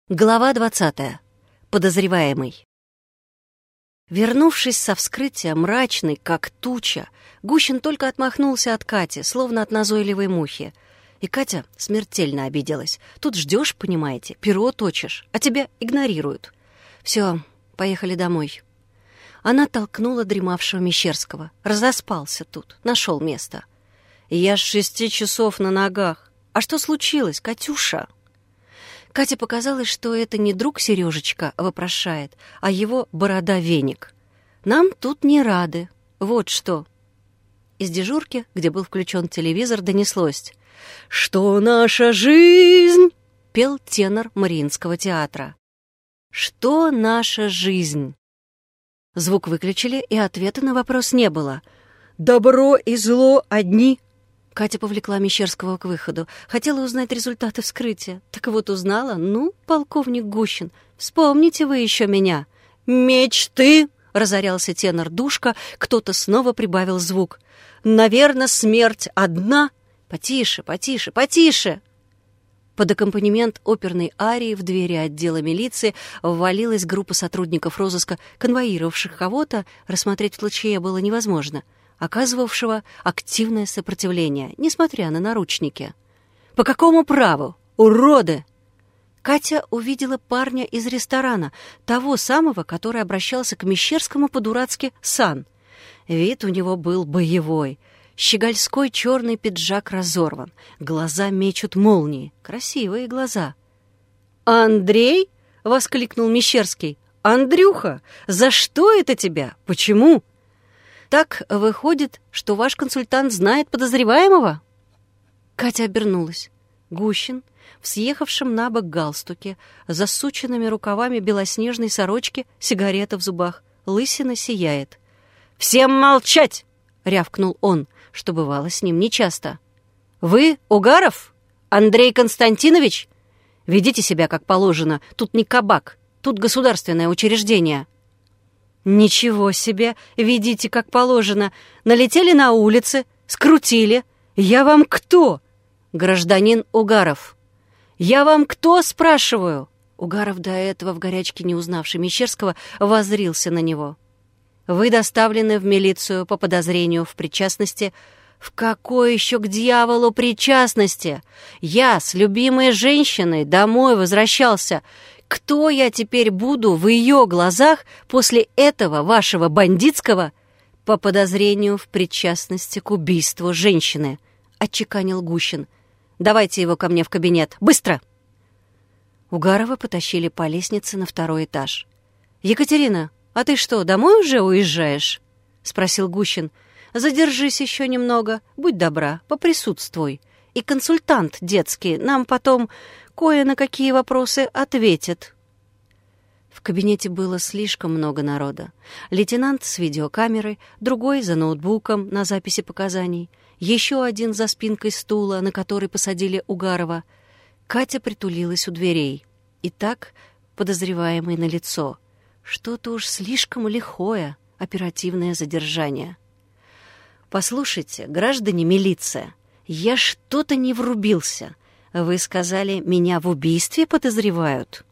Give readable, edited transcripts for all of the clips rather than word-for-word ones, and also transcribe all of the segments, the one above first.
Глава 20. Подозреваемый. Вернувшись со вскрытия, мрачный, как туча, Гущин только отмахнулся от Кати, словно от назойливой мухи. И Катя смертельно обиделась. Тут ждешь, понимаете, перо точишь, а тебя игнорируют. Все, поехали домой. Она толкнула дремавшего Мещерского. Разоспался тут, нашел место. Я с 6 часов на ногах. А что случилось, Катюша? Кате показалось, что это не друг Сережечка вопрошает, а его борода-веник. «Нам тут не рады. Вот что». Из дежурки, где был включен телевизор, донеслось: «Что наша жизнь?» — пел тенор Мариинского театра. «Что наша жизнь?» Звук выключили, и ответа на вопрос не было. «Добро и зло одни». Катя повлекла Мещерского к выходу. Хотела узнать результаты вскрытия. Так вот узнала. Ну, полковник Гущин, вспомните вы еще меня. «Мечты!» — разорялся тенор Душка. Кто-то снова прибавил звук. «Наверно, смерть одна». «Потише, потише, потише!» Под аккомпанемент оперной арии в двери отдела милиции ввалилась группа сотрудников розыска, конвоировавших кого-то. Рассмотреть в толчее было невозможно, оказывавшего активное сопротивление, несмотря на наручники. «По какому праву? Уроды!» Катя увидела парня из ресторана, того самого, который обращался к Мещерскому по-дурацки «сан». Вид у него был боевой. Щегольской черный пиджак разорван, глаза мечут молнии, красивые глаза. «Андрей?» — воскликнул Мещерский. «Андрюха, за что это тебя? Почему?» «Так выходит, что ваш консультант знает подозреваемого?» Катя обернулась. Гущин, в съехавшем на бок галстуке, засученными рукавами белоснежной сорочки, сигарета в зубах, лысина сияет. «Всем молчать!» — рявкнул он, что бывало с ним нечасто. «Вы Угаров? Андрей Константинович? Ведите себя как положено, тут не кабак, тут государственное учреждение». «Ничего себе! Ведите, как положено! Налетели на улице, скрутили! Я вам кто?» «Гражданин Угаров». «Я вам кто, спрашиваю?» Угаров, до этого в горячке не узнавший Мещерского, воззрился на него. «Вы доставлены в милицию по подозрению в причастности». «В какой еще к дьяволу причастности? Я с любимой женщиной домой возвращался. Кто я теперь буду в ее глазах после этого вашего бандитского по подозрению в причастности к убийству женщины?» — отчеканил Гущин. «Давайте его ко мне в кабинет. Быстро!» Угарова потащили по лестнице на 2-й этаж. «Екатерина, а ты что, домой уже уезжаешь?» — спросил Гущин. «Задержись еще немного, будь добра, поприсутствуй. И консультант детский нам потом кое на какие вопросы ответит». В кабинете было слишком много народа. Лейтенант с видеокамерой, другой за ноутбуком на записи показаний, еще один за спинкой стула, на который посадили Угарова. Катя притулилась у дверей. И так подозреваемый налицо. Что-то уж слишком лихое оперативное задержание. «Послушайте, граждане милиция, я что-то не врубился. Вы сказали, меня в убийстве подозревают?»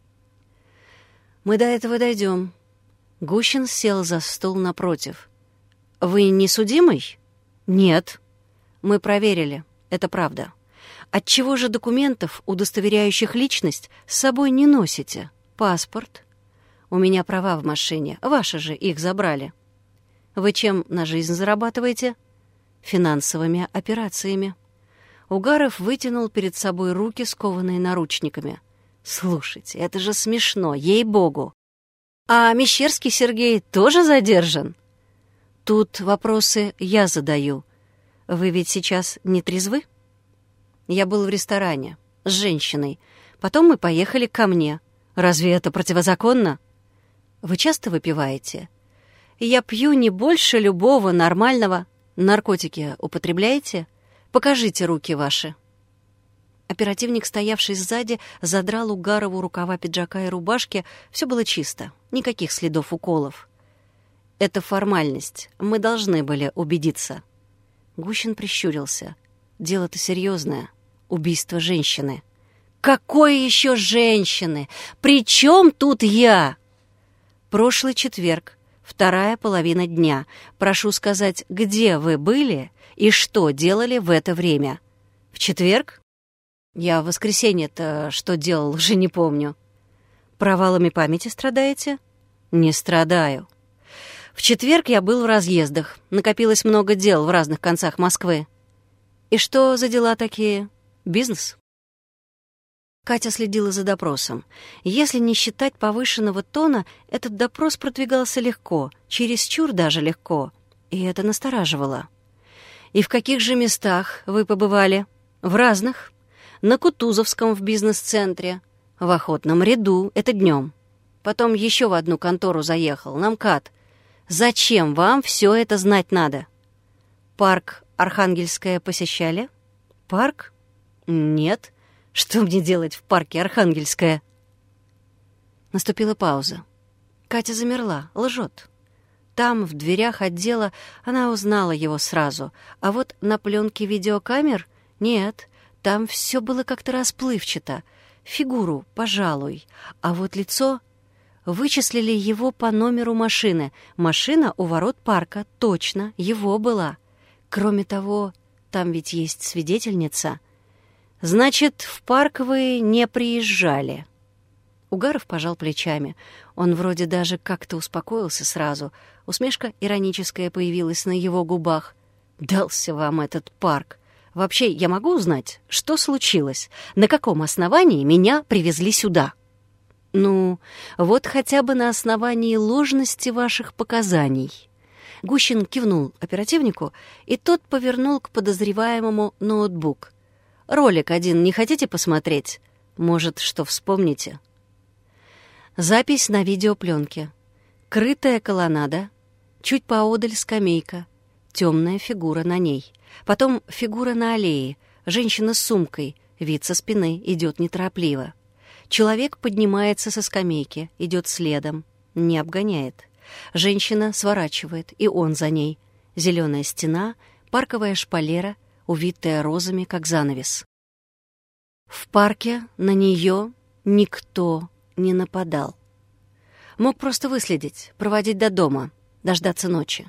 «Мы до этого дойдем». Гущин сел за стол напротив. «Вы не судимый?» «Нет». «Мы проверили. Это правда. Отчего же документов, удостоверяющих личность, с собой не носите? Паспорт?» «У меня права в машине. Ваши же их забрали». «Вы чем на жизнь зарабатываете?» «Финансовыми операциями». Угаров вытянул перед собой руки, скованные наручниками. «Слушайте, это же смешно, ей-богу! А Мещерский Сергей тоже задержан?» «Тут вопросы я задаю. Вы ведь сейчас не трезвы?» «Я был в ресторане с женщиной. Потом мы поехали ко мне. Разве это противозаконно?» «Вы часто выпиваете?» «Я пью не больше любого нормального. Наркотики употребляете? Покажите руки ваши». Оперативник, стоявший сзади, задрал Угарову рукава пиджака и рубашки. Все было чисто, никаких следов уколов. «Это формальность. Мы должны были убедиться». Гущин прищурился. «Дело-то серьезное. Убийство женщины. Какой еще женщины? При чем тут я? Прошлый четверг, 2:30 дня. Прошу сказать, где вы были и что делали в это время? В четверг? Я в воскресенье-то что делал, уже не помню. Провалами памяти страдаете? Не страдаю. В четверг я был в разъездах. Накопилось много дел в разных концах Москвы. И что за дела такие? Бизнес? Катя следила за допросом. Если не считать повышенного тона, этот допрос продвигался легко, чересчур даже легко, и это настораживало. «И в каких же местах вы побывали?» «В разных. На Кутузовском в бизнес-центре, в Охотном ряду, это днем. Потом еще в одну контору заехал, на МКАД. Зачем вам все это знать надо?» «Парк Архангельское посещали?» «Парк? Нет. Что мне делать в парке Архангельское?» Наступила пауза. Катя замерла, лжет. Там, в дверях отдела, она узнала его сразу, а вот на пленке видеокамер — нет, там все было как-то расплывчато. Фигуру, пожалуй, а вот лицо... Вычислили его по номеру машины. Машина у ворот парка, точно, его была. Кроме того, там ведь есть свидетельница. «Значит, в парк вы не приезжали?» Угаров пожал плечами. Он вроде даже как-то успокоился сразу. Усмешка ироническая появилась на его губах. «Дался вам этот парк. Вообще, я могу узнать, что случилось? На каком основании меня привезли сюда?» «Ну, вот хотя бы на основании ложности ваших показаний». Гущин кивнул оперативнику, и тот повернул к подозреваемому ноутбук. «Ролик один не хотите посмотреть? Может, что вспомните?» Запись на видеопленке. Крытая колоннада, чуть поодаль скамейка, темная фигура на ней. Потом фигура на аллее, женщина с сумкой, вид со спины, идет неторопливо. Человек поднимается со скамейки, идет следом, не обгоняет. Женщина сворачивает, и он за ней. Зеленая стена, парковая шпалера, увитая розами, как занавес. В парке на нее никто не нападал. Мог просто выследить, проводить до дома, дождаться ночи.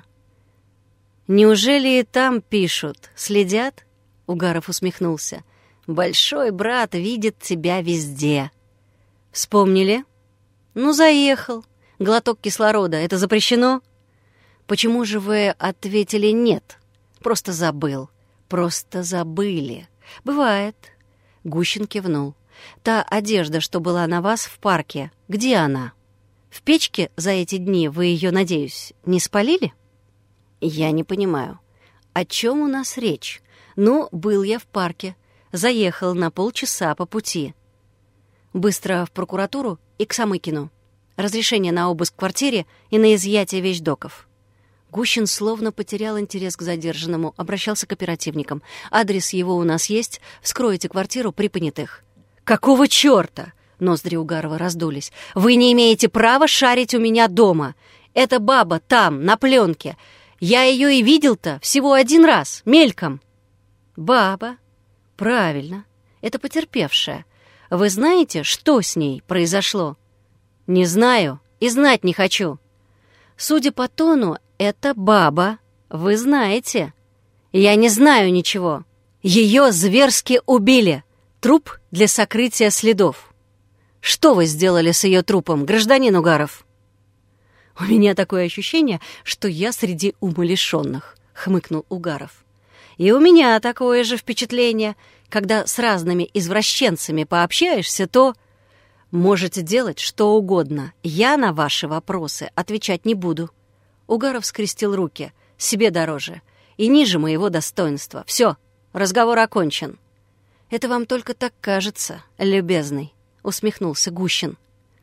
«Неужели и там пишут, следят?» Угаров усмехнулся. «Большой брат видит тебя везде». «Вспомнили?» «Ну, заехал. Глоток кислорода. Это запрещено?» «Почему же вы ответили нет?» «Просто забыл. Просто забыли. Бывает». Гущин кивнул. «Та одежда, что была на вас в парке, где она? В печке за эти дни вы ее, надеюсь, не спалили?» «Я не понимаю. О чем у нас речь? Ну, был я в парке. Заехал на полчаса по пути. Быстро в прокуратуру и к Самыкину. Разрешение на обыск в квартире и на изъятие вещдоков». Гущин словно потерял интерес к задержанному, обращался к оперативникам. «Адрес его у нас есть. Вскройте квартиру при понятых». «Какого черта?» Ноздри Угарова раздулись. «Вы не имеете права шарить у меня дома. Эта баба там, на пленке. Я ее и видел-то всего один раз, мельком». «Баба? Правильно. Это потерпевшая. Вы знаете, что с ней произошло?» «Не знаю и знать не хочу». «Судя по тону, это баба. Вы знаете». «Я не знаю ничего. Ее зверски убили. Труп для сокрытия следов». «Что вы сделали с ее трупом, гражданин Угаров?» «У меня такое ощущение, что я среди умалишенных», — хмыкнул Угаров. «И у меня такое же впечатление. Когда с разными извращенцами пообщаешься, то...» «Можете делать что угодно. Я на ваши вопросы отвечать не буду». Угаров скрестил руки. «Себе дороже. И ниже моего достоинства. Все, разговор окончен». «Это вам только так кажется, любезный», — усмехнулся Гущин.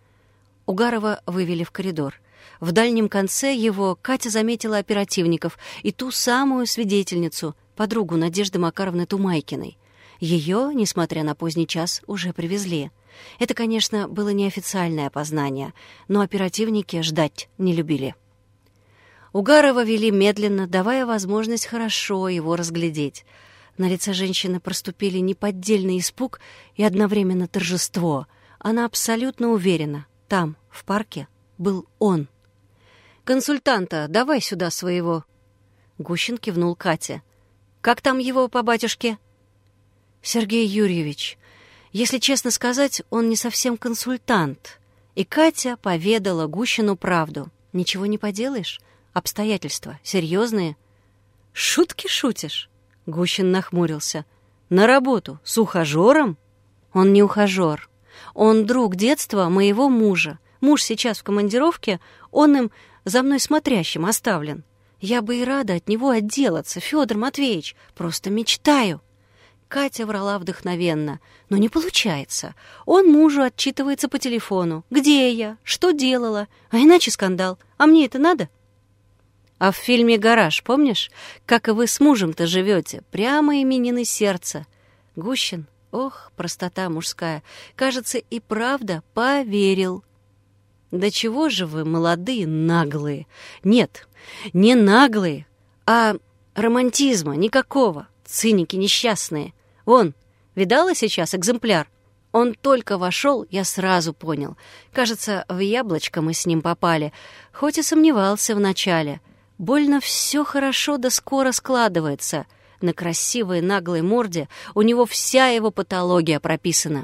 Угарова вывели в коридор. В дальнем конце его Катя заметила оперативников и ту самую свидетельницу, подругу Надежды Макаровны Тумайкиной. Ее, несмотря на поздний час, уже привезли. Это, конечно, было неофициальное опознание, но оперативники ждать не любили. Угарова вели медленно, давая возможность хорошо его разглядеть. На лице женщины проступили неподдельный испуг и одновременно торжество. Она абсолютно уверена, там, в парке, был он. «Консультанта давай сюда своего». Гущин кивнул Кате. «Как там его по батюшке?» «Сергей Юрьевич, если честно сказать, он не совсем консультант». И Катя поведала Гущину правду. «Ничего не поделаешь, обстоятельства серьезные». «Шутки шутишь?» Гущин нахмурился. «На работу с ухажером?» «Он не ухажер. Он друг детства моего мужа. Муж сейчас в командировке, он им за мной смотрящим оставлен. Я бы и рада от него отделаться, Федор Матвеевич, просто мечтаю». Катя врала вдохновенно, но не получается. Он мужу отчитывается по телефону. «Где я? Что делала? А иначе скандал. А мне это надо?» «А в фильме «Гараж», помнишь, как и вы с мужем-то живете? Прямо именины сердца». Гущин, ох, простота мужская, кажется, и правда поверил. «Да чего же вы, молодые, наглые?» «Нет, не наглые, а романтизма никакого. Циники несчастные. Вон, видала сейчас экземпляр? Он только вошел, я сразу понял. Кажется, в яблочко мы с ним попали, хоть и сомневался вначале. Больно все хорошо да скоро складывается. На красивой наглой морде у него вся его патология прописана».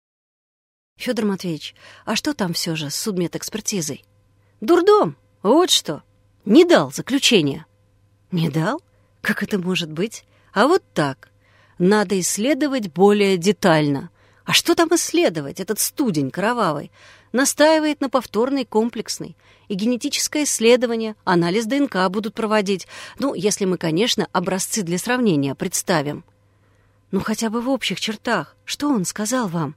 «Федор Матвеевич, а что там все же с судмедэкспертизой?» «Дурдом, вот что. Не дал заключения». «Не дал? Как это может быть? А вот так. Надо исследовать более детально». «А что там исследовать, этот студень кровавый?» Настаивает на повторной комплексной. И генетическое исследование, анализ ДНК будут проводить. Ну, если мы, конечно, образцы для сравнения представим. Ну, хотя бы в общих чертах. Что он сказал вам?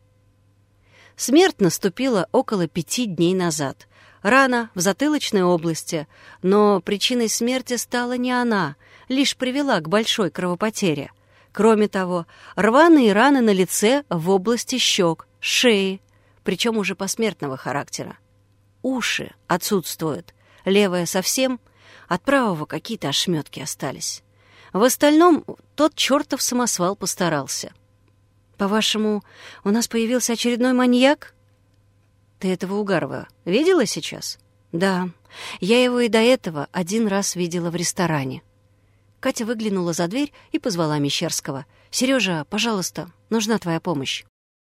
Смерть наступила около 5 дней назад. Рана в затылочной области, но причиной смерти стала не она, лишь привела к большой кровопотере. Кроме того, рваные раны на лице в области щек, шеи, причем уже посмертного характера. Уши отсутствуют, левая совсем, от правого какие-то ошметки остались. В остальном тот чертов самосвал постарался. «По-вашему, у нас появился очередной маньяк?» «Ты этого Угарова видела сейчас?» «Да, я его и до этого 1 раз видела в ресторане». Катя выглянула за дверь и позвала Мещерского. «Сережа, пожалуйста, нужна твоя помощь».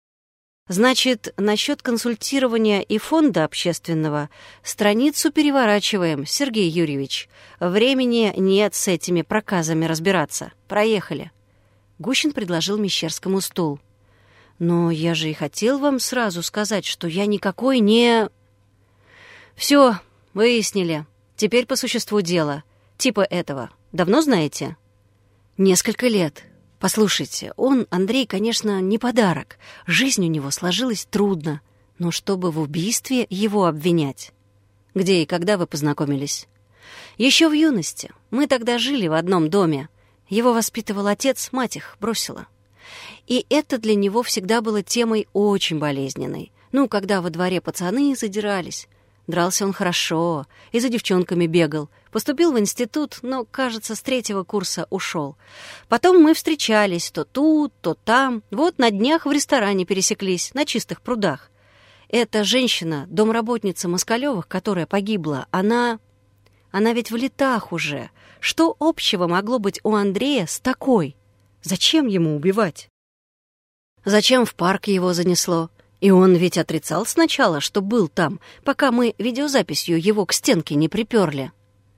«Значит, насчет консультирования и фонда общественного страницу переворачиваем, Сергей Юрьевич. Времени нет с этими проказами разбираться. Проехали». Гущин предложил Мещерскому стул. «Но я же и хотел вам сразу сказать, что я никакой не...» «Все, выяснили. Теперь по существу дела. Типа этого. Давно знаете?» «Несколько лет. Послушайте, он, Андрей, конечно, не подарок. Жизнь у него сложилась трудно. Но чтобы в убийстве его обвинять...» «Где и когда вы познакомились?» «Еще в юности. Мы тогда жили в одном доме. Его воспитывал отец, мать их бросила. И это для него всегда было темой очень болезненной. Ну, когда во дворе пацаны задирались. Дрался он хорошо, и за девчонками бегал. Поступил в институт, но, кажется, с 3-го курса ушел. Потом мы встречались то тут, то там. Вот на днях в ресторане пересеклись, на Чистых прудах. Эта женщина, домработница Москалёвых, которая погибла, она ведь в летах уже. Что общего могло быть у Андрея с такой? Зачем ему убивать? Зачем в парк его занесло? И он ведь отрицал сначала, что был там, пока мы видеозаписью его к стенке не приперли.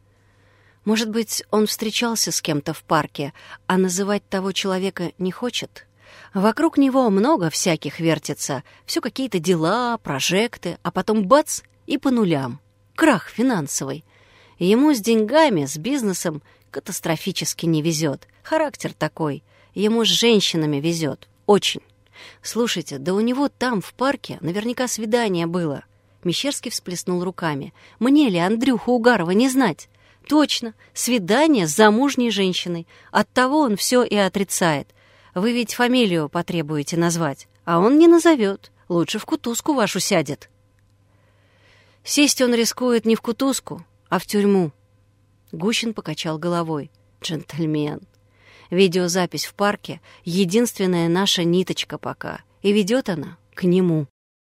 Может быть, он встречался с кем-то в парке, а называть того человека не хочет? Вокруг него много всяких вертится, все какие-то дела, прожекты, а потом бац и по нулям. Крах финансовый. Ему с деньгами, с бизнесом катастрофически не везет. Характер такой. Ему с женщинами везет. Очень. Слушайте, да у него там, в парке, наверняка свидание было. Мещерский всплеснул руками. Мне ли Андрюху Угарова не знать? Точно, свидание с замужней женщиной. Оттого он все и отрицает. Вы ведь фамилию потребуете назвать, а он не назовет. Лучше в кутузку вашу сядет. Сесть он рискует не в кутузку, а в тюрьму. Гущин покачал головой. Джентльмен. Видеозапись в парке — единственная наша ниточка пока, и ведет она к нему.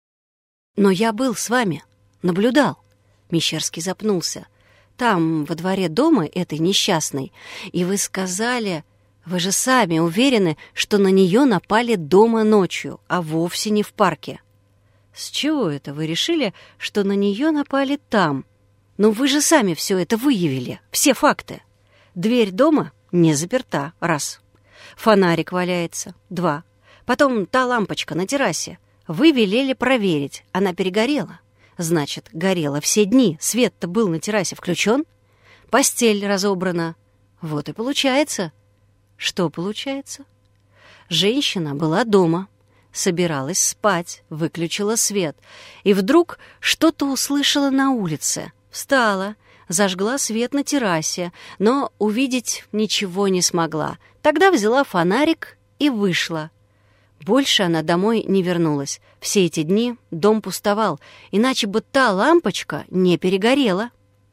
«Но я был с вами, наблюдал». Мещерский запнулся. «Там, во дворе дома этой несчастной, и вы сказали... Вы же сами уверены, что на нее напали дома ночью, а вовсе не в парке». «С чего это вы решили, что на нее напали там? Ну вы же сами все это выявили, все факты. Дверь дома не заперта, раз. Фонарик валяется, два. Потом та лампочка на террасе. Вы велели проверить, она перегорела. Значит, горела все дни, свет-то был на террасе включен. Постель разобрана. Вот и получается». «Что получается?» Женщина была дома, собиралась спать, выключила свет, и вдруг что-то услышала на улице. Встала, зажгла свет на террасе, но увидеть ничего не смогла. Тогда взяла фонарик и вышла. Больше она домой не вернулась. Все эти дни дом пустовал, иначе бы та лампочка не перегорела.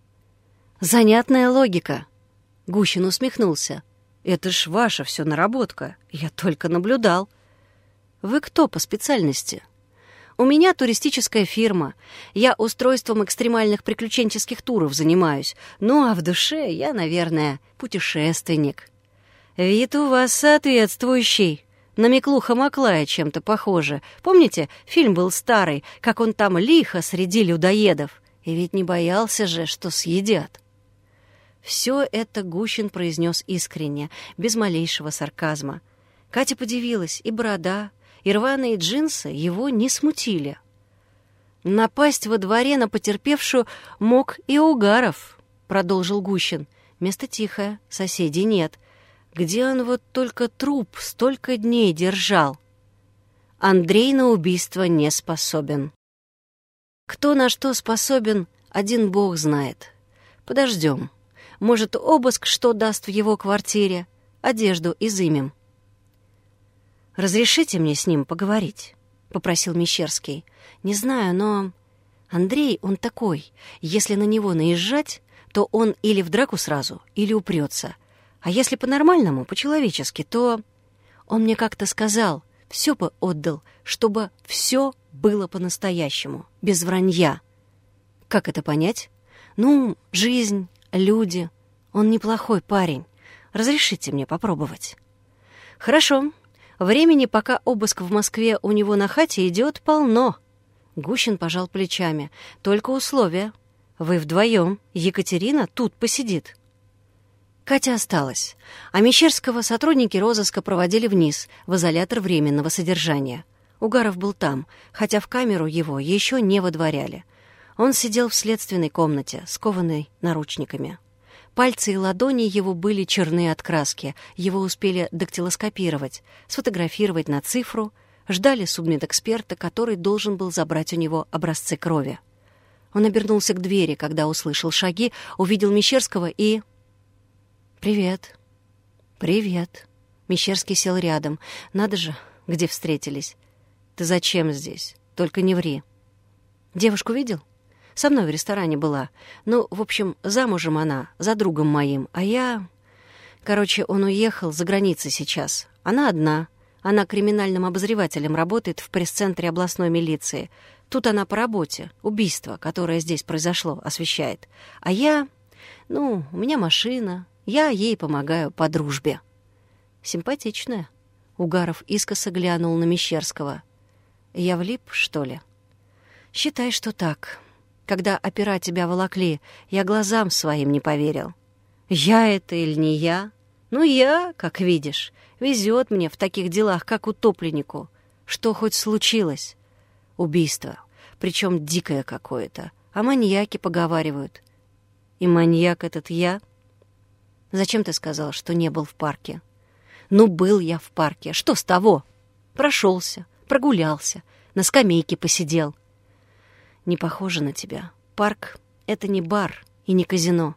«Занятная логика», — Гущин усмехнулся. «Это ж ваша все наработка. Я только наблюдал». «Вы кто по специальности?» «У меня туристическая фирма. Я устройством экстремальных приключенческих туров занимаюсь. Ну, а в душе я, наверное, путешественник». «Вид у вас соответствующий. На Миклуха Маклая чем-то похоже. Помните, фильм был старый, как он там лихо среди людоедов? И ведь не боялся же, что съедят». Все это Гущин произнес искренне, без малейшего сарказма. Катя подивилась, и борода, и рваные джинсы его не смутили. «Напасть во дворе на потерпевшую мог и Угаров», — продолжил Гущин. «Место тихое, соседей нет. Где он вот только труп столько дней держал? Андрей на убийство не способен. Кто на что способен, один бог знает. Подождем. Может, обыск что даст в его квартире? Одежду изымем». «Разрешите мне с ним поговорить?» — попросил Мещерский. «Не знаю, но... Андрей, он такой. Если на него наезжать, то он или в драку сразу, или упрется. А если по-нормальному, по-человечески, то... Он мне как-то сказал, все бы отдал, чтобы все было по-настоящему, без вранья». «Как это понять?» «Ну, жизнь, люди. Он неплохой парень. Разрешите мне попробовать?» «Хорошо. Времени, пока обыск в Москве у него на хате идет, полно». Гущин пожал плечами. «Только условия. Вы вдвоем. Екатерина тут посидит». Катя осталась, а Мещерского сотрудники розыска проводили вниз, в изолятор временного содержания. Угаров был там, хотя в камеру его еще не выдворяли. Он сидел в следственной комнате, скованный наручниками. Пальцы и ладони его были черны от краски, его успели дактилоскопировать, сфотографировать на цифру, ждали судмедэксперта, который должен был забрать у него образцы крови. Он обернулся к двери, когда услышал шаги, увидел Мещерского и... «Привет». «Привет». Мещерский сел рядом. «Надо же, где встретились. Ты зачем здесь? Только не ври». «Девушку видел? Со мной в ресторане была. Ну, в общем, замужем она, за другом моим, а я... Короче, он уехал за границей сейчас. Она одна. Она криминальным обозревателем работает в пресс-центре областной милиции. Тут она по работе, убийство, которое здесь произошло, освещает. А я... Ну, у меня машина, я ей помогаю по дружбе». «Симпатичная». Угаров искоса глянул на Мещерского. «Я влип, что ли?» «Считай, что так. Когда опера тебя волокли, я глазам своим не поверил. Я это или не я? Ну, я, как видишь. Везет мне в таких делах, как утопленнику. Что хоть случилось? Убийство. Причем дикое какое-то. О маньяке поговаривают. И маньяк этот я? Зачем ты сказал, что не был в парке?» «Ну, был я в парке. Что с того? Прошелся, прогулялся, на скамейке посидел». «Не похоже на тебя. Парк — это не бар и не казино».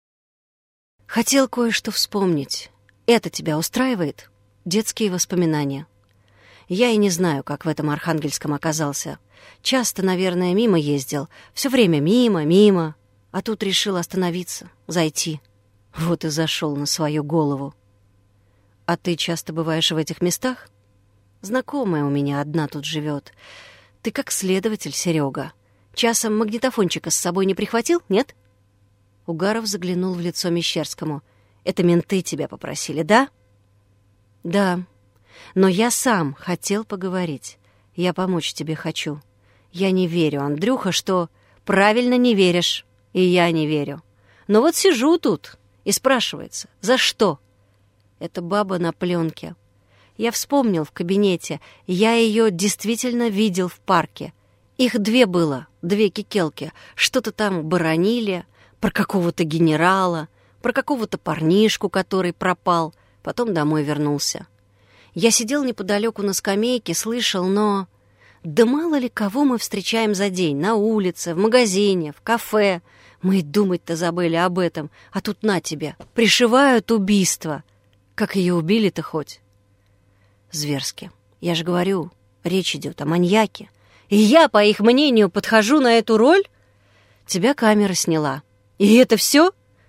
«Хотел кое-что вспомнить. Это тебя устраивает?» «Детские воспоминания». «Я и не знаю, как в этом Архангельском оказался. Часто, наверное, мимо ездил. Все время мимо. А тут решил остановиться, зайти. Вот и зашел на свою голову». А ты часто бываешь в этих местах? Знакомая у меня одна тут живет. Ты как следователь, Серега. Часом магнитофончика с собой не прихватил, нет? Угаров заглянул в лицо Мещерскому. Это менты тебя попросили, да? Да. Но я сам хотел поговорить. Я помочь тебе хочу. Я не верю, Андрюха, что... Правильно не веришь. И я не верю. Но вот сижу тут, и спрашивается, за что? Это баба на пленке. Я вспомнил в кабинете. Я ее действительно видел в парке. Их две было, две кикелки. Что-то там баронили, про какого-то генерала, про какого-то парнишку, который пропал, потом домой вернулся. Я сидел неподалеку на скамейке, слышал, но... Да мало ли кого мы встречаем за день, на улице, в магазине, в кафе. Мы и думать-то забыли об этом, а тут на тебе, пришивают убийство. Как ее убили-то хоть? Зверски. Я же говорю, речь идет о маньяке. И я, по их мнению, подхожу на эту роль? Тебя камера сняла. И это все?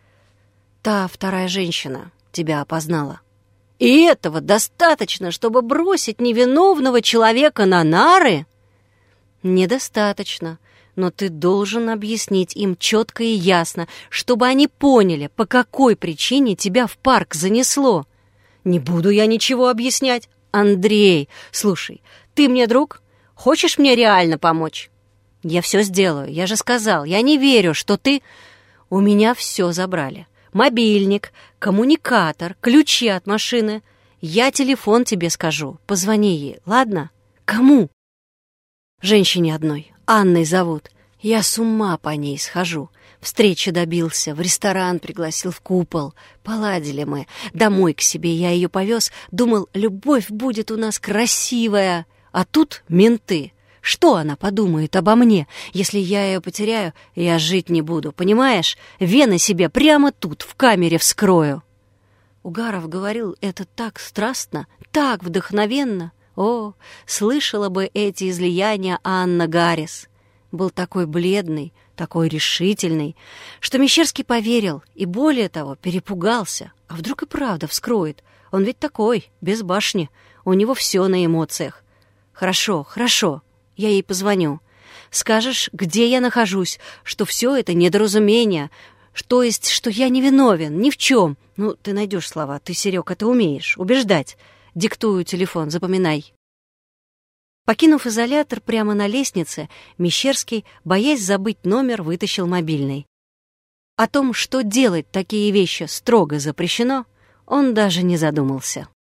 Та вторая женщина тебя опознала. И этого достаточно, чтобы бросить невиновного человека на нары? Недостаточно, но ты должен объяснить им четко и ясно, чтобы они поняли, по какой причине тебя в парк занесло. Не буду я ничего объяснять. Андрей, слушай, ты мне друг? Хочешь мне реально помочь? Я все сделаю, я же сказал, я не верю, что ты... У меня все забрали. Мобильник, коммуникатор, ключи от машины. Я телефон тебе скажу. Позвони ей, ладно? Кому? Женщине одной. Анной зовут. Я с ума по ней схожу. Встречи добился, в ресторан пригласил, в Купол. Поладили мы. Домой к себе я ее повез. Думал, любовь будет у нас красивая. А тут менты. Что она подумает обо мне? Если я ее потеряю, я жить не буду, понимаешь? Вены себе прямо тут, в камере вскрою. Угаров говорил это так страстно, так вдохновенно. О, слышала бы эти излияния Анна Гаррис. Был такой бледный, такой решительный, что Мещерский поверил и, более того, перепугался. А вдруг и правда вскроет? Он ведь такой, без башни, у него все на эмоциях. Хорошо, хорошо. Я ей позвоню. Скажешь, где я нахожусь, что все это недоразумение, то есть, что я не виновен ни в чем. Ну, ты найдешь слова, ты, Серег, это умеешь, убеждать. Диктую телефон, запоминай. Покинув изолятор прямо на лестнице, Мещерский, боясь забыть номер, вытащил мобильный. О том, что делать такие вещи строго запрещено, он даже не задумался.